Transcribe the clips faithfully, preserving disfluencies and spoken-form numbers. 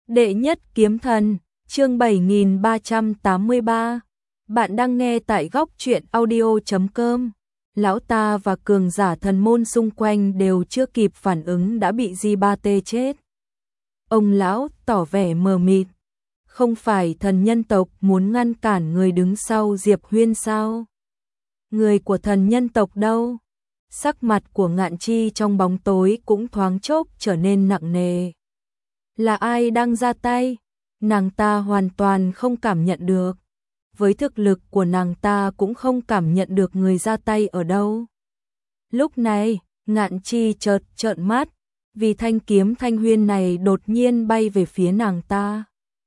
Đệ nhất kiếm thần, chương bảy nghìn ba trăm tám mươi ba. Bạn đang nghe tại góc truyện audio chấm com. Lão ta và cường giả thần môn xung quanh đều chưa kịp phản ứng đã bị Di Ba Tê chết. Ông lão tỏ vẻ mờ mịt. Không phải thần nhân tộc muốn ngăn cản người đứng sau Diệp Huyên sao? Người của thần nhân tộc đâu? Sắc mặt của Ngạn Chi trong bóng tối cũng thoáng chốc trở nên nặng nề. Là ai đang ra tay? Nàng ta hoàn toàn không cảm nhận được. Với thực lực của nàng ta cũng không cảm nhận được người ra tay ở đâu. Lúc này, Ngạn Chi chợt trợn mắt, vì thanh kiếm Thanh Huyên này đột nhiên bay về phía nàng ta.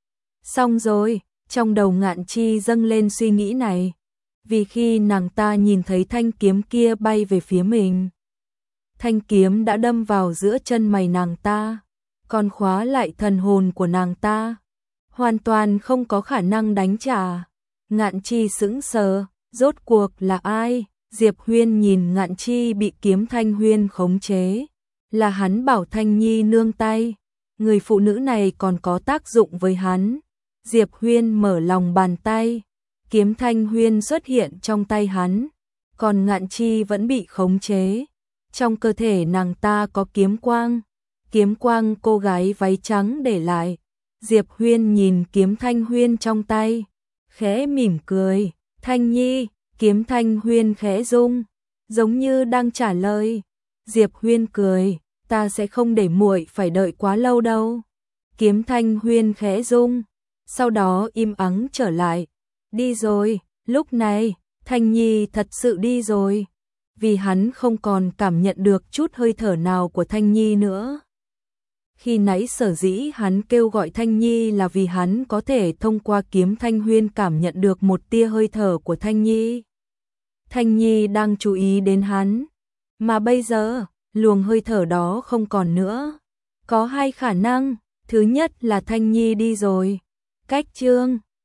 Xong rồi, trong đầu Ngạn Chi dâng lên suy nghĩ này. Vì khi nàng ta nhìn thấy thanh kiếm kia bay về phía mình, thanh kiếm đã đâm vào giữa chân mày nàng ta, còn khóa lại thần hồn của nàng ta, hoàn toàn không có khả năng đánh trả. Ngạn Chi sững sờ, rốt cuộc là ai? Diệp Huyên nhìn Ngạn Chi bị kiếm Thanh Huyên khống chế, là hắn bảo Thanh Nhi nương tay, người phụ nữ này còn có tác dụng với hắn. Diệp Huyên mở lòng bàn tay, kiếm Thanh Huyên xuất hiện trong tay hắn, còn Ngạn Chi vẫn bị khống chế. Trong cơ thể nàng ta có kiếm quang, kiếm quang cô gái váy trắng để lại. Diệp Huyên nhìn kiếm Thanh Huyên trong tay, khẽ mỉm cười. Thanh Nhi, kiếm Thanh Huyên khẽ rung, giống như đang trả lời. Diệp Huyên cười, ta sẽ không để muội phải đợi quá lâu đâu. Kiếm Thanh Huyên khẽ rung, sau đó im ắng trở lại. Đi rồi. Lúc này, Thanh Nhi thật sự đi rồi, vì hắn không còn cảm nhận được chút hơi thở nào của Thanh Nhi nữa. Khi nãy sở dĩ hắn kêu gọi Thanh Nhi là vì hắn có thể thông qua kiếm Thanh Huyên cảm nhận được một tia hơi thở của Thanh Nhi. Thanh Nhi đang chú ý đến hắn, mà bây giờ, luồng hơi thở đó không còn nữa. Có hai khả năng, thứ nhất là Thanh Nhi đi rồi. Cách chương